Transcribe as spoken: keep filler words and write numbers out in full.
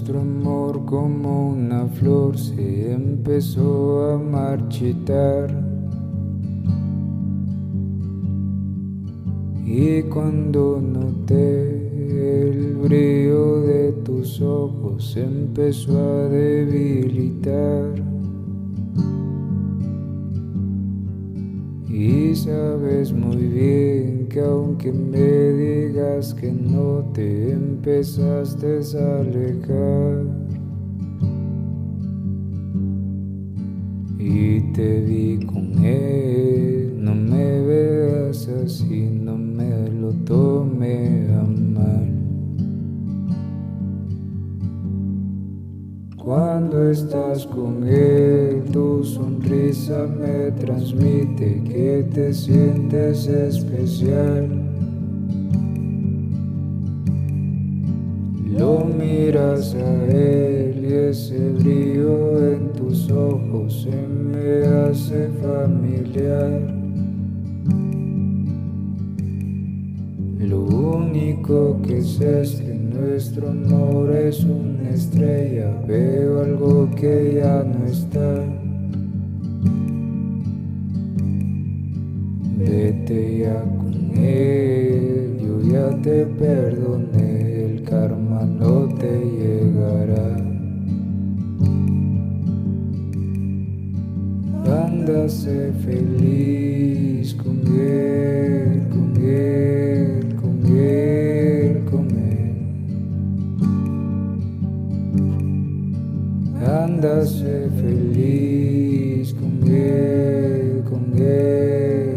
Nuestro amor como una flor se empezó a marchitar, y cuando noté el brillo de tus ojos se empezó a debilitar. Y sabes muy bien que aunque me digas que no, te empezaste a alejar. Y te vi con él, no me veas así, no me lo tome a mal. Cuando estás con él, tu sonrisa me transmite que te sientes especial. Lo miras a él y ese brillo en tus ojos se me hace familiar. Lo único que sé es que nuestro amor es una estrella, veo algo que ya no está. Vete ya con él, yo ya te perdoné, el karma no te llegará. Anda, sé feliz con él, con él, con él, con él. Anda, sé feliz con él, con él.